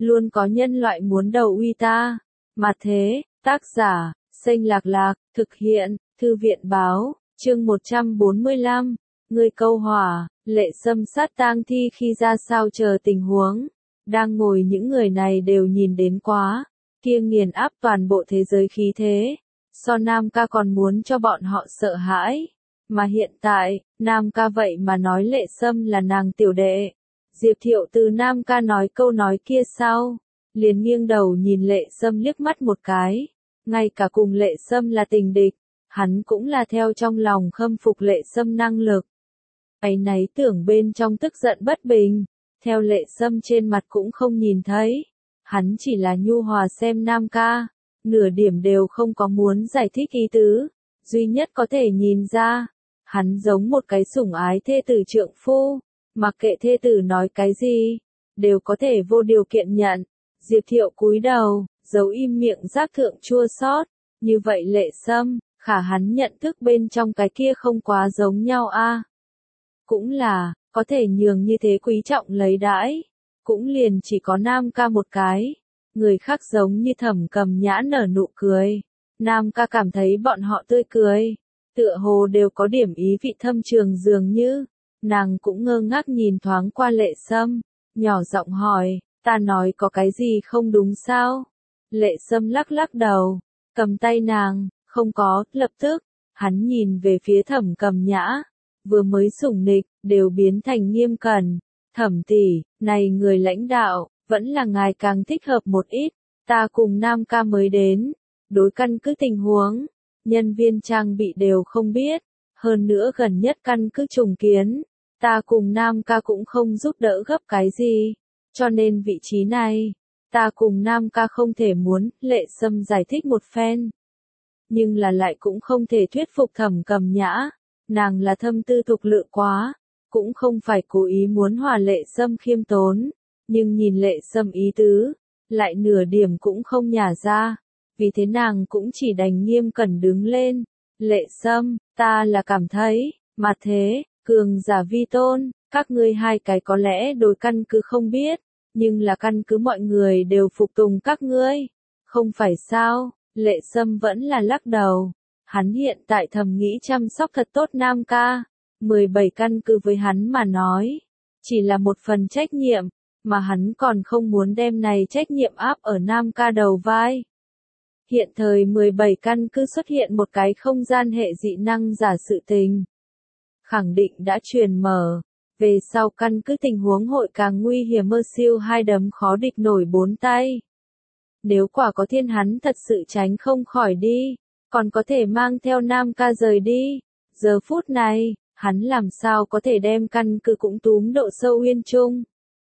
luôn có nhân loại muốn đầu uy ta. Mà thế, tác giả, Xanh Lạc Lạc, thực hiện, Thư viện báo, chương 145, người câu hỏa, Lệ Sâm sát tang thi khi ra sao chờ tình huống. Đang ngồi những người này đều nhìn đến quá, kia nghiền áp toàn bộ thế giới khí thế. So Nam ca còn muốn cho bọn họ sợ hãi. Mà hiện tại, Nam ca vậy mà nói Lệ Sâm là nàng tiểu đệ. Diệp Thiệu từ Nam ca nói câu nói kia sau, liền nghiêng đầu nhìn Lệ Sâm liếc mắt một cái. Ngay cả cùng Lệ Sâm là tình địch, hắn cũng là theo trong lòng khâm phục Lệ Sâm năng lực. Áy náy tưởng bên trong tức giận bất bình, theo Lệ Sâm trên mặt cũng không nhìn thấy. Hắn chỉ là nhu hòa xem Nam ca, nửa điểm đều không có muốn giải thích ý tứ. Duy nhất có thể nhìn ra, hắn giống một cái sủng ái thê tử trượng phu, mặc kệ thê tử nói cái gì, đều có thể vô điều kiện nhận. Diệp Thiệu cúi đầu, giấu im miệng giác thượng chua xót. Như vậy Lệ Sâm, khả hắn nhận thức bên trong cái kia không quá giống nhau a. Cũng là, có thể nhường như thế quý trọng lấy đãi, cũng liền chỉ có Nam ca một cái. Người khác giống như Thẩm Cầm Nhã nở nụ cười. Nam ca cảm thấy bọn họ tươi cười, tựa hồ đều có điểm ý vị thâm trường dường như. Nàng cũng ngơ ngác nhìn thoáng qua Lệ Sâm, nhỏ giọng hỏi, ta nói có cái gì không đúng sao? Lệ Sâm lắc lắc đầu, cầm tay nàng, không có. Lập tức, hắn nhìn về phía Thẩm Cầm Nhã, vừa mới sủng nịch, đều biến thành nghiêm cẩn. Thẩm tỷ, này người lãnh đạo, vẫn là ngài càng thích hợp một ít. Ta cùng Nam ca mới đến, đối căn cứ tình huống, nhân viên trang bị đều không biết. Hơn nữa gần nhất căn cứ trùng kiến, ta cùng Nam ca cũng không giúp đỡ gấp cái gì. Cho nên vị trí này, ta cùng Nam ca không thể muốn. Lệ Sâm giải thích một phen, nhưng là lại cũng không thể thuyết phục Thẩm Cầm Nhã. Nàng là thâm tư thục lự quá, cũng không phải cố ý muốn hòa Lệ Sâm khiêm tốn, nhưng nhìn Lệ Sâm ý tứ, lại nửa điểm cũng không nhả ra. Vì thế nàng cũng chỉ đành nghiêm cẩn đứng lên. Lệ Sâm, ta là cảm thấy, mà thế, cường giả vi tôn, các ngươi hai cái có lẽ đối căn cứ không biết, nhưng là căn cứ mọi người đều phục tùng các ngươi, không phải sao? Lệ Sâm vẫn là lắc đầu. Hắn hiện tại thầm nghĩ chăm sóc thật tốt Nam ca. 17 căn cứ với hắn mà nói, chỉ là một phần trách nhiệm, mà hắn còn không muốn đem này trách nhiệm áp ở Nam ca đầu vai. Hiện thời 17 căn cứ xuất hiện một cái không gian hệ dị năng giả sự tình. Khẳng định đã truyền mở, về sau căn cứ tình huống hội càng nguy hiểm mơ siêu hai đấm khó địch nổi bốn tay. Nếu quả có thiên hắn thật sự tránh không khỏi đi, còn có thể mang theo Nam ca rời đi. Giờ phút này, hắn làm sao có thể đem căn cứ cũng túm độ sâu uyên trung.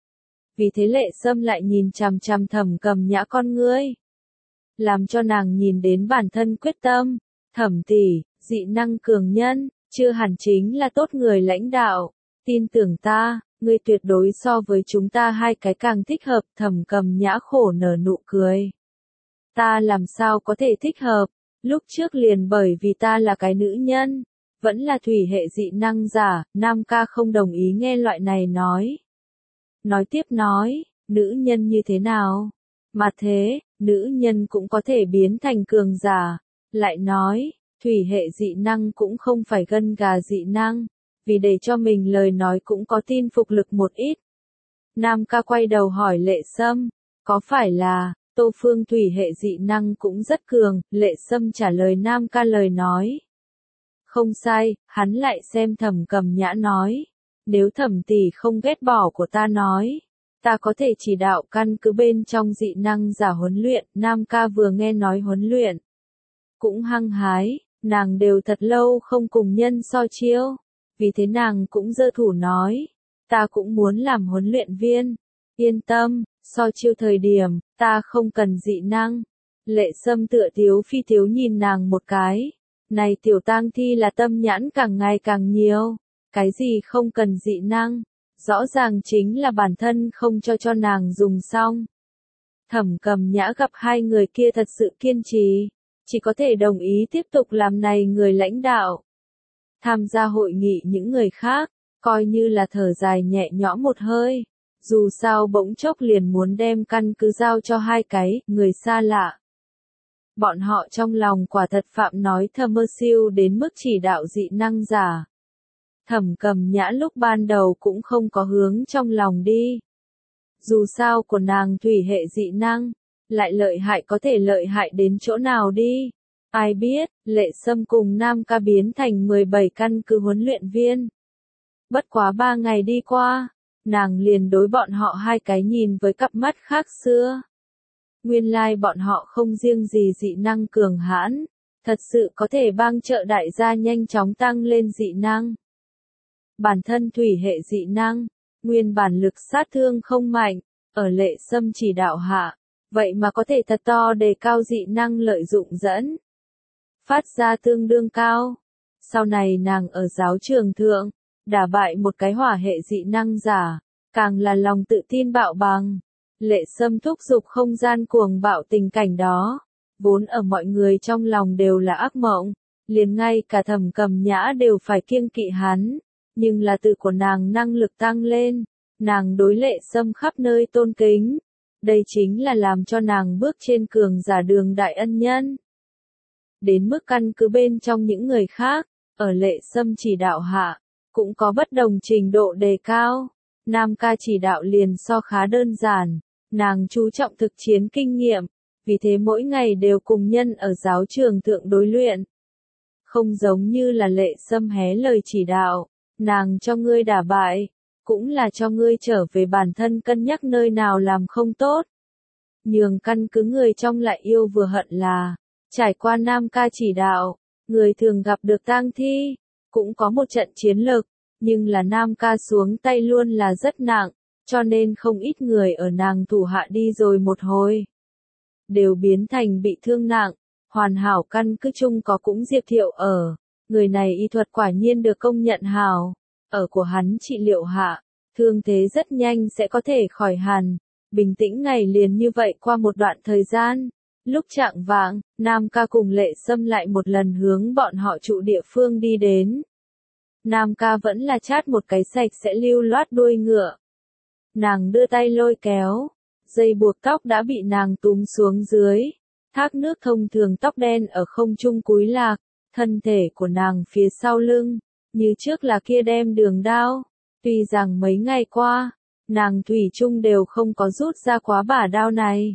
Vì thế Lệ Sâm lại nhìn chằm chằm Thẩm Cầm Nhã con ngươi, làm cho nàng nhìn đến bản thân quyết tâm. Thẩm tỷ, dị năng cường nhân, chưa hẳn chính là tốt người lãnh đạo. Tin tưởng ta, ngươi tuyệt đối so với chúng ta hai cái càng thích hợp. Thẩm Cầm Nhã khổ nở nụ cười. Ta làm sao có thể thích hợp, lúc trước liền bởi vì ta là cái nữ nhân, vẫn là thủy hệ dị năng giả. Nam ca không đồng ý nghe loại này nói. Nói tiếp nói, nữ nhân như thế nào? Mà thế, nữ nhân cũng có thể biến thành cường giả. Lại nói, thủy hệ dị năng cũng không phải gân gà dị năng, vì để cho mình lời nói cũng có tin phục lực một ít. Nam ca quay đầu hỏi Lệ Sâm, có phải là, Tô Phương thủy hệ dị năng cũng rất cường? Lệ Sâm trả lời Nam ca lời nói. Không sai, hắn lại xem Thẩm Cầm Nhã nói. Nếu Thẩm tỷ không ghét bỏ của ta nói, ta có thể chỉ đạo căn cứ bên trong dị năng giả huấn luyện. Nam ca vừa nghe nói huấn luyện, cũng hăng hái, nàng đều thật lâu không cùng nhân so chiêu. Vì thế nàng cũng giơ thủ nói, ta cũng muốn làm huấn luyện viên. Yên tâm, so chiêu thời điểm, ta không cần dị năng. Lệ Sâm tựa thiếu phi thiếu nhìn nàng một cái. Này tiểu tang thi là tâm nhãn càng ngày càng nhiều. Cái gì không cần dị năng, rõ ràng chính là bản thân không cho nàng dùng xong. Thẩm Cầm Nhã gặp hai người kia thật sự kiên trì, chỉ có thể đồng ý tiếp tục làm này người lãnh đạo. Tham gia hội nghị những người khác, coi như là thở dài nhẹ nhõm một hơi. Dù sao bỗng chốc liền muốn đem căn cứ giao cho hai cái người xa lạ. Bọn họ trong lòng quả thật phạm nói thơ mơ siêu đến mức chỉ đạo dị năng giả. Thẩm Cầm Nhã lúc ban đầu cũng không có hướng trong lòng đi. Dù sao của nàng thủy hệ dị năng, lại lợi hại có thể lợi hại đến chỗ nào đi. Ai biết, Lệ Sâm cùng Nam Ca biến thành 17 căn cứ huấn luyện viên. Bất quá 3 ngày đi qua, nàng liền đối bọn họ hai cái nhìn với cặp mắt khác xưa. Nguyên lai bọn họ không riêng gì dị năng cường hãn, thật sự có thể bang trợ đại gia nhanh chóng tăng lên dị năng. Bản thân thủy hệ dị năng, nguyên bản lực sát thương không mạnh, ở Lệ Sâm chỉ đạo hạ, vậy mà có thể thật to đề cao dị năng lợi dụng dẫn. Phát ra tương đương cao. Sau này nàng ở giáo trường thượng, đả bại một cái hỏa hệ dị năng giả, càng là lòng tự tin bạo bằng. Lệ Sâm thúc giục không gian cuồng bạo tình cảnh đó, vốn ở mọi người trong lòng đều là ác mộng, liền ngay cả Thẩm Cầm Nhã đều phải kiêng kỵ hắn, nhưng là từ của nàng năng lực tăng lên, nàng đối Lệ Sâm khắp nơi tôn kính, đây chính là làm cho nàng bước trên cường giả đường đại ân nhân. Đến mức căn cứ bên trong những người khác, ở Lệ Sâm chỉ đạo hạ, cũng có bất đồng trình độ đề cao. Nam Ca chỉ đạo liền so khá đơn giản, nàng chú trọng thực chiến kinh nghiệm, vì thế mỗi ngày đều cùng nhân ở giáo trường thượng đối luyện. Không giống như là Lệ Sâm hé lời chỉ đạo, nàng cho ngươi đả bại, cũng là cho ngươi trở về bản thân cân nhắc nơi nào làm không tốt. Nhường căn cứ người trong lại yêu vừa hận là, trải qua Nam Ca chỉ đạo, người thường gặp được tang thi, cũng có một trận chiến lực, nhưng là Nam Ca xuống tay luôn là rất nặng, cho nên không ít người ở nàng thủ hạ đi rồi một hồi, đều biến thành bị thương nặng. Hoàn hảo căn cứ chung có cũng Diệp Thiệu ở, người này y thuật quả nhiên được công nhận hảo, ở của hắn trị liệu hạ, thương thế rất nhanh sẽ có thể khỏi hẳn. Bình tĩnh ngày liền như vậy qua một đoạn thời gian. Lúc chạng vạng, Nam Ca cùng Lệ Sâm lại một lần hướng bọn họ trụ địa phương đi đến. Nam Ca vẫn là chát một cái sạch sẽ lưu loát đuôi ngựa. Nàng đưa tay lôi kéo, dây buộc tóc đã bị nàng túm xuống dưới. Thác nước thông thường tóc đen ở không trung cúi lạc, thân thể của nàng phía sau lưng, như trước là kia đem đường đao. Tuy rằng mấy ngày qua, nàng thủy chung đều không có rút ra quá bả đao này.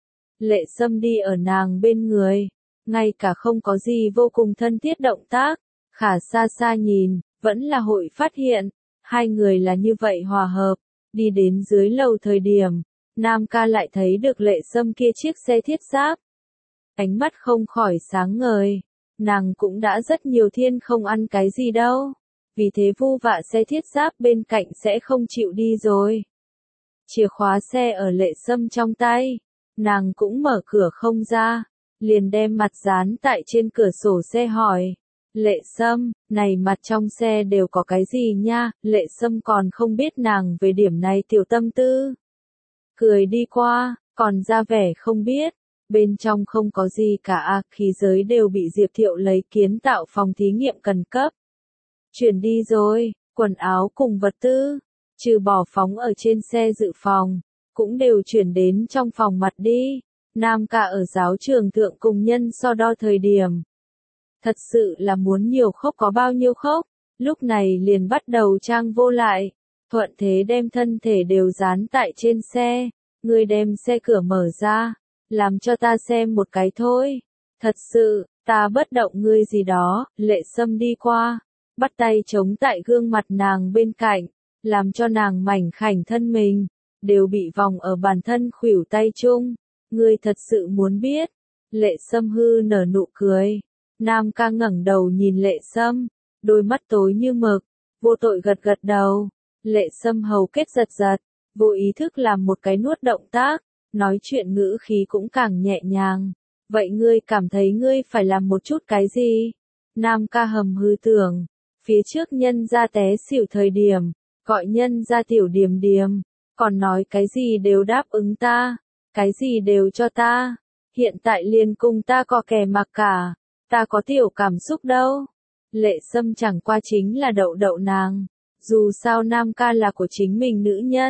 Lệ Sâm đi ở nàng bên người, ngay cả không có gì vô cùng thân thiết động tác, khả xa xa nhìn, vẫn là hội phát hiện, hai người là như vậy hòa hợp. Đi đến dưới lầu thời điểm, Nam Ca lại thấy được Lệ Sâm kia chiếc xe thiết giáp. Ánh mắt không khỏi sáng ngời, nàng cũng đã rất nhiều thiên không ăn cái gì đâu, vì thế vu vạ xe thiết giáp bên cạnh sẽ không chịu đi rồi. Chìa khóa xe ở Lệ Sâm trong tay, nàng cũng mở cửa không ra, liền đem mặt dán tại trên cửa sổ xe hỏi. Lệ Sâm, này mặt trong xe đều có cái gì nha? Lệ Sâm còn không biết nàng về điểm này tiểu tâm tư. Cười đi qua, còn ra vẻ không biết. Bên trong không có gì cả, khí giới đều bị Diệp Thiệu lấy kiến tạo phòng thí nghiệm cần cấp. Chuyển đi rồi, quần áo cùng vật tư, trừ bỏ phóng ở trên xe dự phòng, cũng đều chuyển đến trong phòng mặt đi. Nam Ca ở giáo trường thượng cùng nhân so đo thời điểm. Thật sự là muốn nhiều khốc có bao nhiêu khốc, lúc này liền bắt đầu trang vô lại, thuận thế đem thân thể đều dán tại trên xe, người đem xe cửa mở ra, làm cho ta xem một cái thôi, thật sự, ta bất động ngươi gì đó. Lệ Sâm đi qua, bắt tay chống tại gương mặt nàng bên cạnh, làm cho nàng mảnh khảnh thân mình, đều bị vòng ở bàn thân khuỷu tay chung, ngươi thật sự muốn biết. Lệ Sâm hư nở nụ cười. Nam Ca ngẩng đầu nhìn Lệ Sâm, đôi mắt tối như mực, vô tội gật gật đầu. Lệ Sâm hầu kết giật giật, vô ý thức làm một cái nuốt động tác, nói chuyện ngữ khí cũng càng nhẹ nhàng. Vậy ngươi cảm thấy ngươi phải làm một chút cái gì? Nam Ca hầm hư tưởng, phía trước nhân ra té xỉu thời điểm, gọi nhân ra tiểu Điềm Điềm, còn nói cái gì đều đáp ứng ta, cái gì đều cho ta, hiện tại liền cùng ta có kẻ mặc cả. Ta có tiểu cảm xúc đâu. Lệ Sâm chẳng qua chính là đậu đậu nàng. Dù sao Nam Ca là của chính mình nữ nhân,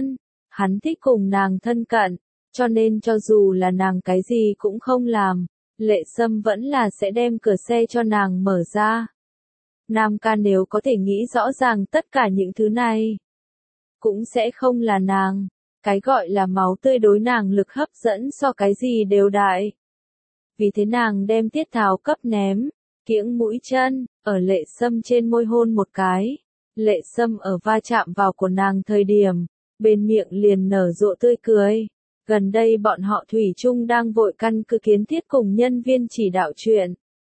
Hắn thích cùng nàng thân cận, cho nên cho dù là nàng cái gì cũng không làm, Lệ Sâm vẫn là sẽ đem cửa xe cho nàng mở ra. Nam ca nếu có thể nghĩ rõ ràng tất cả những thứ này, cũng sẽ không là nàng. Cái gọi là máu tươi đối nàng lực hấp dẫn so cái gì đều đại. Vì thế nàng đem Tiết Tháo cấp ném, kiễng mũi chân, ở Lệ Sâm trên môi hôn một cái. Lệ Sâm ở va chạm vào của nàng thời điểm, bên miệng liền nở rộ tươi cười. Gần đây bọn họ thủy chung đang vội căn cứ kiến thiết cùng nhân viên chỉ đạo chuyện.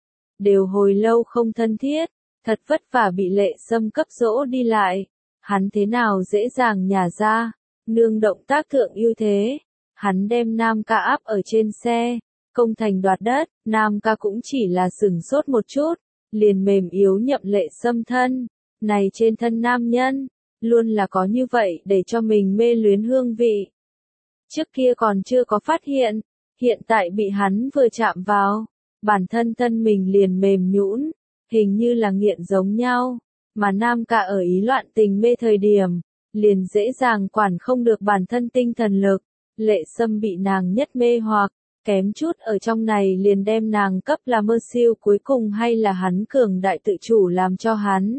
Đều hồi lâu không thân thiết, thật vất vả bị Lệ Sâm cấp dỗ đi lại. Hắn thế nào dễ dàng nhả ra, nương động tác thượng ưu thế. Hắn đem Nam ca áp ở trên xe, công thành đoạt đất, Nam ca cũng chỉ là sửng sốt một chút, liền mềm yếu nhậm Lệ Sâm thân. Này trên thân nam nhân, luôn là có như vậy để cho mình mê luyến hương vị. Trước kia còn chưa có phát hiện tại bị hắn vừa chạm vào, bản thân thân mình liền mềm nhũn, hình như là nghiện giống nhau, mà Nam ca ở ý loạn tình mê thời điểm, liền dễ dàng quản không được bản thân tinh thần lực. Lệ Sâm bị nàng nhất mê hoặc, kém chút ở trong này liền đem nàng cấp là mơ siêu, cuối cùng hay là hắn cường đại tự chủ làm cho hắn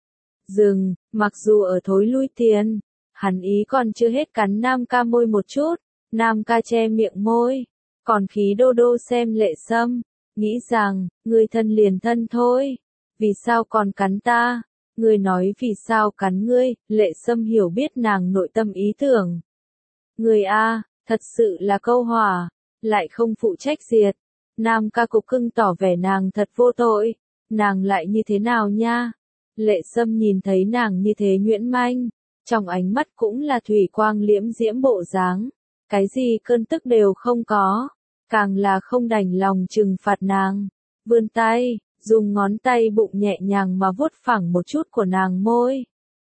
dừng, mặc dù ở thối lui tiền, hắn ý còn chưa hết cắn Nam ca môi một chút, Nam ca che miệng môi, còn khí đô đô xem Lệ Sâm, nghĩ rằng, ngươi thân liền thân thôi, vì sao còn cắn ta, ngươi nói vì sao cắn ngươi, Lệ Sâm hiểu biết nàng nội tâm ý tưởng. Ngươi a, thật sự là câu hỏa, lại không phụ trách diệt, Nam ca cục cưng tỏ vẻ nàng thật vô tội, nàng lại như thế nào nha? Lệ Sâm nhìn thấy nàng như thế nhuyễn manh, trong ánh mắt cũng là thủy quang liễm diễm bộ dáng, cái gì cơn tức đều không có, càng là không đành lòng trừng phạt nàng, vươn tay, dùng ngón tay bụng nhẹ nhàng mà vuốt phẳng một chút của nàng môi.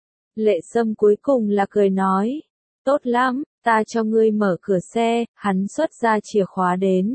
Lệ Sâm cuối cùng là cười nói, tốt lắm, ta cho ngươi mở cửa xe, hắn xuất ra chìa khóa đến,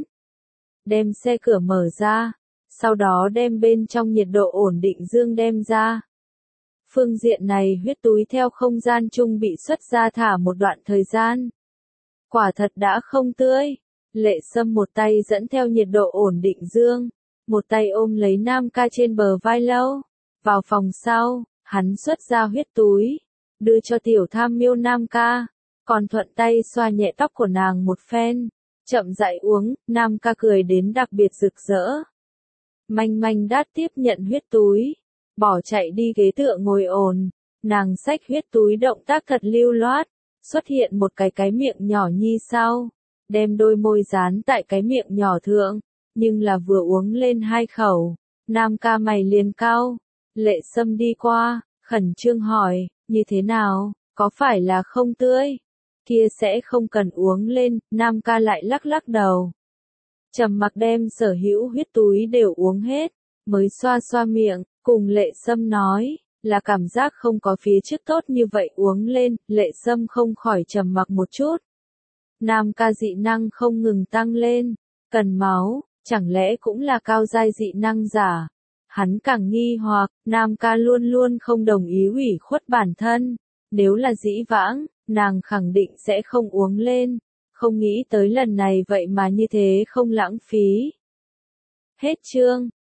đem xe cửa mở ra. Sau đó đem bên trong nhiệt độ ổn định dương đem ra. Phương diện này huyết túi theo không gian chung bị xuất ra thả một đoạn thời gian. Quả thật đã không tươi. Lệ Sâm một tay dẫn theo nhiệt độ ổn định dương, một tay ôm lấy Nam ca trên bờ vai lâu. Vào phòng sau, hắn xuất ra huyết túi, đưa cho tiểu tham miêu Nam ca, còn thuận tay xoa nhẹ tóc của nàng một phen. Chậm rãi uống, Nam ca cười đến đặc biệt rực rỡ. Manh manh đát tiếp nhận huyết túi, bỏ chạy đi ghế tựa ngồi ổn, nàng xách huyết túi động tác thật lưu loát, xuất hiện một cái miệng nhỏ nhi sau, đem đôi môi dán tại cái miệng nhỏ thượng, nhưng là vừa uống lên 2 khẩu, Nam ca mày liền cau, Lệ Sâm đi qua, khẩn trương hỏi, như thế nào, có phải là không tươi, kia sẽ không cần uống lên, Nam ca lại lắc lắc đầu. Trầm mặc đem sở hữu huyết túi đều uống hết, mới xoa xoa miệng, cùng Lệ Sâm nói, là cảm giác không có phía trước tốt như vậy uống lên, Lệ Sâm không khỏi trầm mặc một chút. Nam ca dị năng không ngừng tăng lên, cần máu, chẳng lẽ cũng là cao giai dị năng giả? Hắn càng nghi hoặc, Nam ca luôn luôn không đồng ý ủy khuất bản thân, nếu là dĩ vãng, nàng khẳng định sẽ không uống lên. Không nghĩ tới lần này vậy mà như thế không lãng phí. Hết chương.